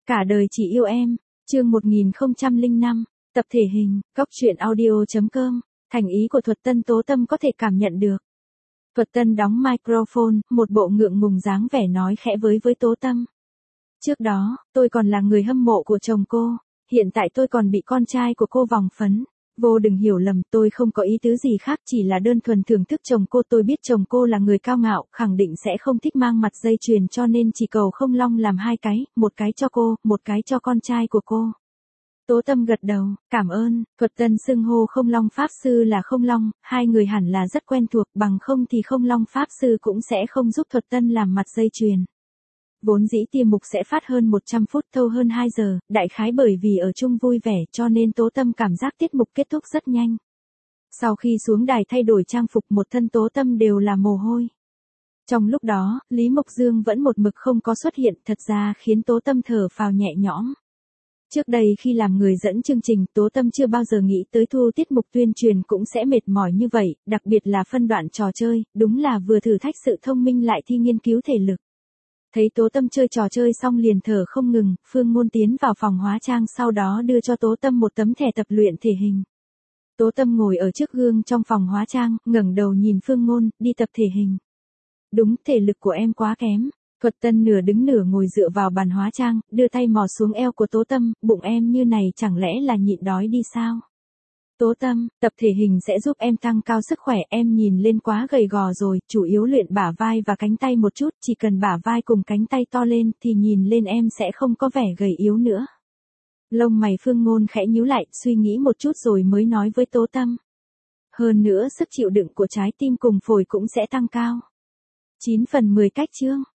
Cả đời chỉ yêu em, chương 1005, tập thể hình, góc truyện audio.com, thành ý của Thuật Tân Tố Tâm có thể cảm nhận được. Thuật Tân đóng microphone, một bộ ngượng ngùng dáng vẻ nói khẽ với Tố Tâm. Trước đó, tôi còn là người hâm mộ của chồng cô, hiện tại tôi còn bị con trai của cô vòng phấn. Vô đừng hiểu lầm, tôi không có ý tứ gì khác, chỉ là đơn thuần thưởng thức chồng cô. Tôi biết chồng cô là người cao ngạo, khẳng định sẽ không thích mang mặt dây chuyền, cho nên chỉ cầu không long làm hai cái, một cái cho cô, một cái cho con trai của cô. Tố Tâm gật đầu, cảm ơn. Thuật Tân xưng hô Không Long Pháp Sư là Không Long, hai người hẳn là rất quen thuộc, bằng không thì Không Long Pháp Sư cũng sẽ không giúp Thuật Tân làm mặt dây chuyền. Vốn dĩ tiêm mục sẽ phát hơn 100 phút, thâu hơn 2 giờ, đại khái bởi vì ở chung vui vẻ cho nên Tố Tâm cảm giác tiết mục kết thúc rất nhanh. Sau khi xuống đài thay đổi trang phục, một thân Tố Tâm đều là mồ hôi. Trong lúc đó, Lý Mộc Dương vẫn một mực không có xuất hiện, thật ra khiến Tố Tâm thở phào nhẹ nhõm. Trước đây khi làm người dẫn chương trình, Tố Tâm chưa bao giờ nghĩ tới thu tiết mục tuyên truyền cũng sẽ mệt mỏi như vậy, đặc biệt là phân đoạn trò chơi, đúng là vừa thử thách sự thông minh lại thi nghiên cứu thể lực. Thấy Tố Tâm chơi trò chơi xong liền thở không ngừng, Phương Ngôn tiến vào phòng hóa trang, sau đó đưa cho Tố Tâm một tấm thẻ tập luyện thể hình. Tố Tâm ngồi ở trước gương trong phòng hóa trang, ngẩng đầu nhìn Phương Ngôn, đi tập thể hình. Đúng, thể lực của em quá kém. Thuật Tân nửa đứng nửa ngồi dựa vào bàn hóa trang, đưa tay mò xuống eo của Tố Tâm, bụng em như này chẳng lẽ là nhịn đói đi sao? Tố Tâm, tập thể hình sẽ giúp em tăng cao sức khỏe, em nhìn lên quá gầy gò rồi, chủ yếu luyện bả vai và cánh tay một chút, chỉ cần bả vai cùng cánh tay to lên thì nhìn lên em sẽ không có vẻ gầy yếu nữa. Lông mày Phương Ngôn khẽ nhíu lại, suy nghĩ một chút rồi mới nói với Tố Tâm. Hơn nữa sức chịu đựng của trái tim cùng phổi cũng sẽ tăng cao. 9/10 cách chương.